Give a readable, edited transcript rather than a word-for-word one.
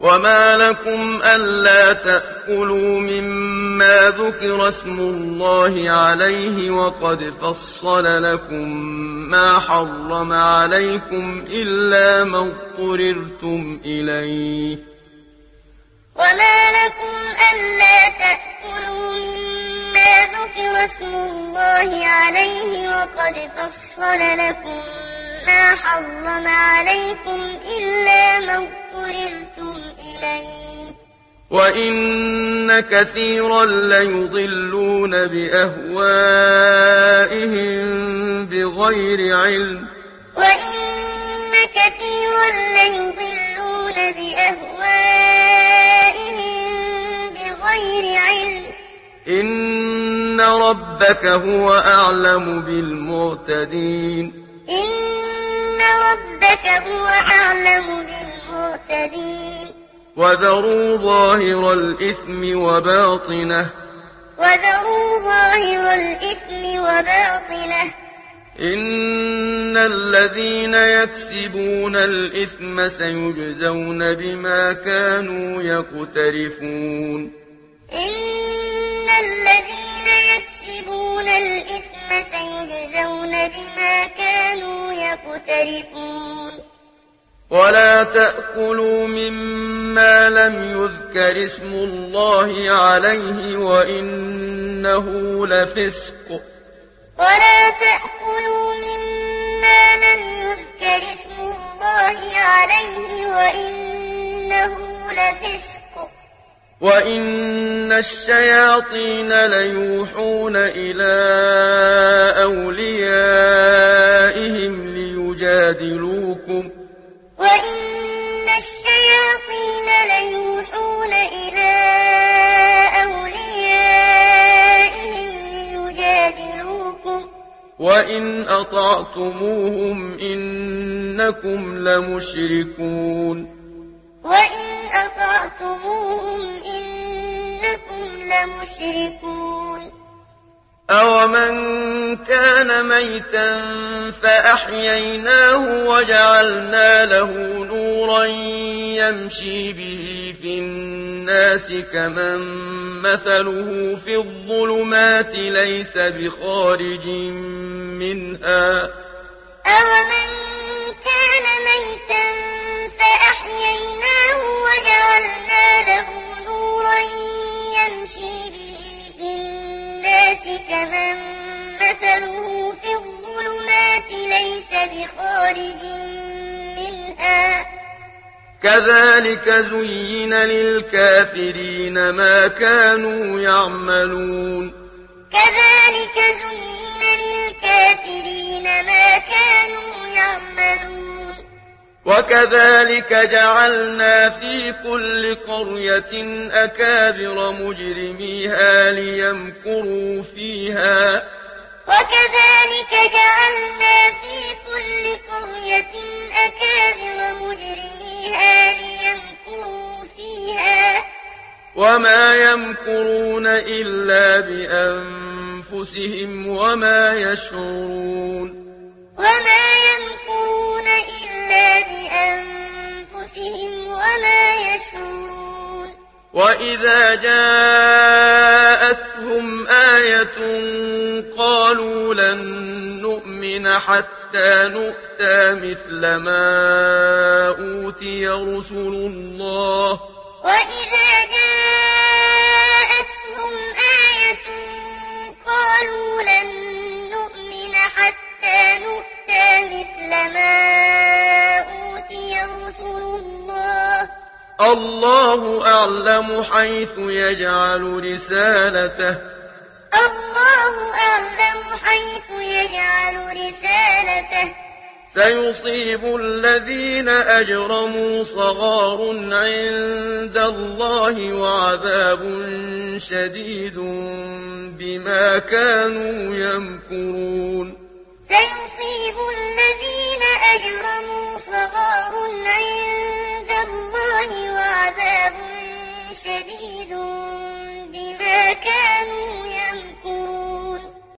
وما لكم ألا تأكلوا مما ذكر اسم الله عليه وقد فصل لكم ما حرم عليكم إلا ما اضطررتم إليه وما لكم ألا تأكلوا مما ذكر اسم الله عليه وقد فصل لكم ما حرم عليكم إلا ما اضطررتم إليه وإن كثيرا ليضلون بأهوائهم بغير علم وإن كثيرا ليضلون بأهوائهم بغير علم إن ربك هو أعلم بالمعتدين إن ربك هو أعلم بالمعتدين وذروا ظاهر الإثم وباطنه وذروا ظاهر الإثم وباطنه إن الذين يكسبون الإثم سيجزون بما كانوا يقترفون إن الذين يكسبون الإثم سيجزون بما كانوا يقترفون ولا تأكلوا مما لم يذكر اسم الله عليه وإنه لفسق ولا تأكلوا مما لم يذكر اسم الله عليه وإنه لفسق وإن الشياطين ليوحون إلى أوليائهم ليجادلوكم وإن الشياطين ليوحون إلى أوليائهم ليجادلوكم وإن أطعتموهم إنكم لمشركون وإن أطعتموهم إنكم لمشركون أومن كان ميتا فأحييناه وجعلنا له نورا يمشي به في الناس كمن مثله في الظلمات ليس بخارج منها أومن كان ميتا فأحييناه وجعلنا له نورا يمشي به في الناس كمن مثله في الظلمات ليس بخارج منها كذلك زين للكافرين ما كانوا يعملون كذلك زين للكافرين ما كانوا يعملون وكذلك جعلنا في كل قرية أكابر مجرميها ليمكروا فيها وكذلك جعلنا في كل قرية أكابر مجرميها ليمكروا فيها وما يمكرون إلا بأنفسهم وما يشعرون وما يمكرون إلا بأنفسهم وما يشعرون وإذا جاءتهم آية قالوا لن نؤمن حتى نؤتى مثل ما أوتي رسل الله وإذا جاءتهم آية قالوا لن نؤمن حتى نؤتى مثل ما أوتي رسل الله الله أعلم حيث يجعل رسالته الله أعلم حيث يجعل رسالته سيصيب الذين أجرموا صغار عند الله وعذاب شديد بما كانوا يمكرون